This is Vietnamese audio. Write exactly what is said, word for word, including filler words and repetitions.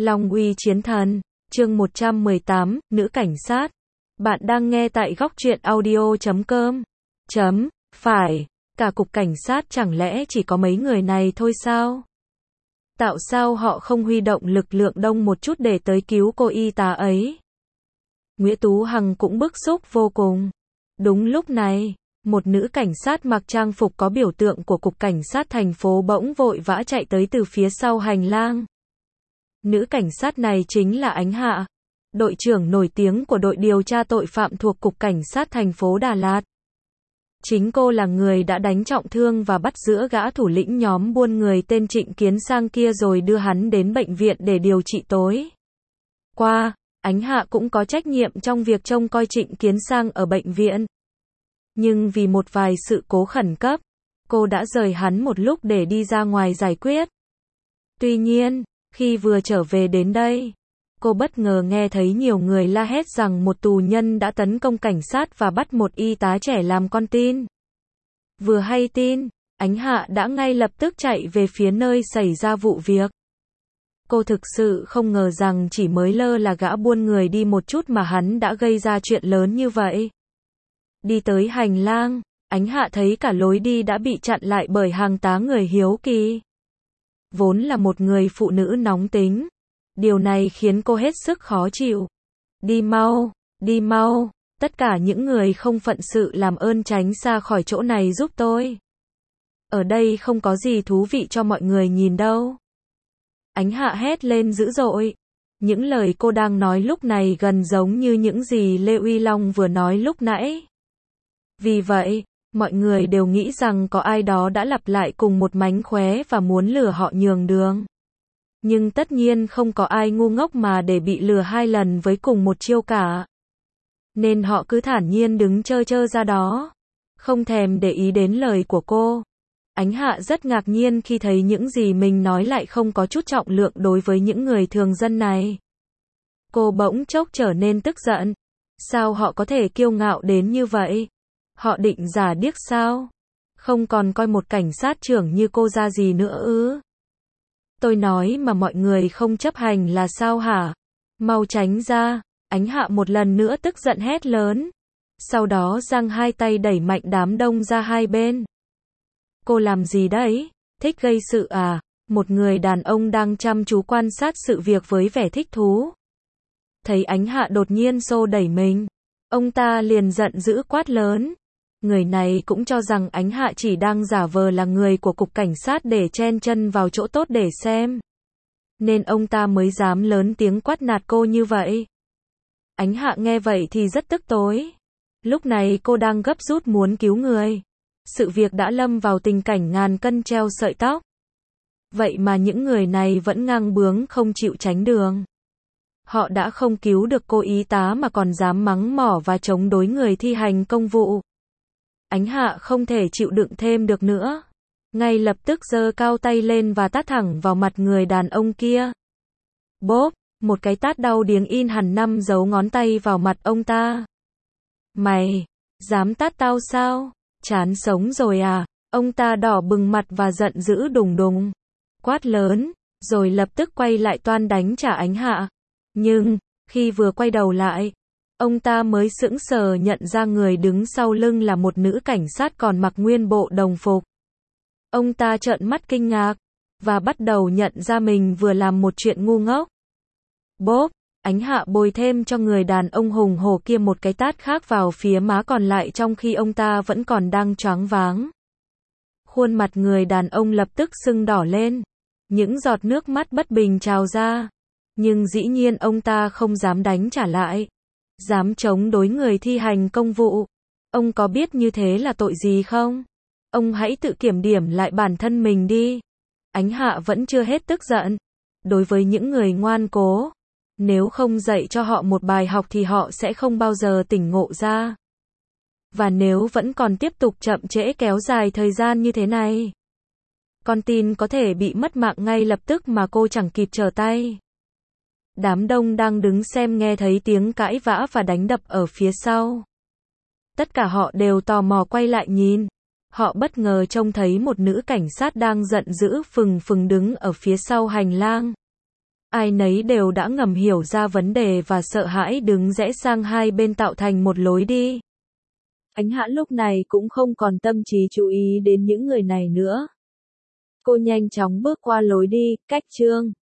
Long uy chiến thần, chương một trăm mười tám, nữ cảnh sát. Bạn đang nghe tại góc truyện audio chấm com. Chấm, phải, cả cục cảnh sát chẳng lẽ chỉ có mấy người này thôi sao? Tạo sao họ không huy động lực lượng đông một chút để tới cứu cô y tá ấy? Nguyễn Tú Hằng cũng bức xúc vô cùng. Đúng lúc này, một nữ cảnh sát mặc trang phục có biểu tượng của cục cảnh sát thành phố bỗng vội vã chạy tới từ phía sau hành lang. Nữ cảnh sát này chính là Ánh Hạ, đội trưởng nổi tiếng của đội điều tra tội phạm thuộc cục cảnh sát thành phố Đà Lạt. Chính cô là người đã đánh trọng thương và bắt giữ gã thủ lĩnh nhóm buôn người tên Trịnh Kiến Sang kia rồi đưa hắn đến bệnh viện để điều trị tối qua. Ánh Hạ cũng có trách nhiệm trong việc trông coi Trịnh Kiến Sang ở bệnh viện. Nhưng vì một vài sự cố khẩn cấp, cô đã rời hắn một lúc để đi ra ngoài giải quyết. Tuy nhiên, khi vừa trở về đến đây, cô bất ngờ nghe thấy nhiều người la hét rằng một tù nhân đã tấn công cảnh sát và bắt một y tá trẻ làm con tin. Vừa hay tin, Ánh Hạ đã ngay lập tức chạy về phía nơi xảy ra vụ việc. Cô thực sự không ngờ rằng chỉ mới lơ là gã buôn người đi một chút mà hắn đã gây ra chuyện lớn như vậy. Đi tới hành lang, Ánh Hạ thấy cả lối đi đã bị chặn lại bởi hàng tá người hiếu kỳ. Vốn là một người phụ nữ nóng tính, điều này khiến cô hết sức khó chịu. Đi mau, đi mau, tất cả những người không phận sự làm ơn tránh xa khỏi chỗ này giúp tôi. Ở đây không có gì thú vị cho mọi người nhìn đâu. Ánh Hạ hét lên dữ dội. Những lời cô đang nói lúc này gần giống như những gì Lê Uy Long vừa nói lúc nãy. Vì vậy, mọi người đều nghĩ rằng có ai đó đã lặp lại cùng một mánh khóe và muốn lừa họ nhường đường. Nhưng tất nhiên không có ai ngu ngốc mà để bị lừa hai lần với cùng một chiêu cả. Nên họ cứ thản nhiên đứng chơ chơ ra đó, không thèm để ý đến lời của cô. Ánh Hạ rất ngạc nhiên khi thấy những gì mình nói lại không có chút trọng lượng đối với những người thường dân này. Cô bỗng chốc trở nên tức giận. Sao họ có thể kiêu ngạo đến như vậy? Họ định giả điếc sao? Không còn coi một cảnh sát trưởng như cô ra gì nữa ư? Tôi nói mà mọi người không chấp hành là sao hả? Mau tránh ra! Ánh Hạ một lần nữa tức giận hét lớn. Sau đó giang hai tay đẩy mạnh đám đông ra hai bên. Cô làm gì đấy? Thích gây sự à? Một người đàn ông đang chăm chú quan sát sự việc với vẻ thích thú. Thấy Ánh Hạ đột nhiên xô đẩy mình, ông ta liền giận dữ quát lớn. Người này cũng cho rằng Ánh Hạ chỉ đang giả vờ là người của cục cảnh sát để chen chân vào chỗ tốt để xem. Nên ông ta mới dám lớn tiếng quát nạt cô như vậy. Ánh Hạ nghe vậy thì rất tức tối. Lúc này cô đang gấp rút muốn cứu người. Sự việc đã lâm vào tình cảnh ngàn cân treo sợi tóc. Vậy mà những người này vẫn ngang bướng không chịu tránh đường. Họ đã không cứu được cô y tá mà còn dám mắng mỏ và chống đối người thi hành công vụ. Ánh Hạ không thể chịu đựng thêm được nữa. Ngay lập tức giơ cao tay lên và tát thẳng vào mặt người đàn ông kia. Bốp, một cái tát đau điếng in hẳn năm dấu ngón tay vào mặt ông ta. Mày, dám tát tao sao? Chán sống rồi à? Ông ta đỏ bừng mặt và giận dữ đùng đùng. Quát lớn, rồi lập tức quay lại toan đánh trả Ánh Hạ. Nhưng, khi vừa quay đầu lại, ông ta mới sững sờ nhận ra người đứng sau lưng là một nữ cảnh sát còn mặc nguyên bộ đồng phục. Ông ta trợn mắt kinh ngạc, và bắt đầu nhận ra mình vừa làm một chuyện ngu ngốc. Bốp, Ánh Hạ bồi thêm cho người đàn ông hùng hổ kia một cái tát khác vào phía má còn lại trong khi ông ta vẫn còn đang choáng váng. Khuôn mặt người đàn ông lập tức sưng đỏ lên. Những giọt nước mắt bất bình trào ra. Nhưng dĩ nhiên ông ta không dám đánh trả lại. Dám chống đối người thi hành công vụ. Ông có biết như thế là tội gì không? Ông hãy tự kiểm điểm lại bản thân mình đi. Ánh Hạ vẫn chưa hết tức giận. Đối với những người ngoan cố, nếu không dạy cho họ một bài học thì họ sẽ không bao giờ tỉnh ngộ ra. Và nếu vẫn còn tiếp tục chậm trễ kéo dài thời gian như thế này, con tin có thể bị mất mạng ngay lập tức mà cô chẳng kịp trở tay. Đám đông đang đứng xem nghe thấy tiếng cãi vã và đánh đập ở phía sau. Tất cả họ đều tò mò quay lại nhìn. Họ bất ngờ trông thấy một nữ cảnh sát đang giận dữ phừng phừng đứng ở phía sau hành lang. Ai nấy đều đã ngầm hiểu ra vấn đề và sợ hãi đứng rẽ sang hai bên tạo thành một lối đi. Ánh Hãn lúc này cũng không còn tâm trí chú ý đến những người này nữa. Cô nhanh chóng bước qua lối đi, cách Trương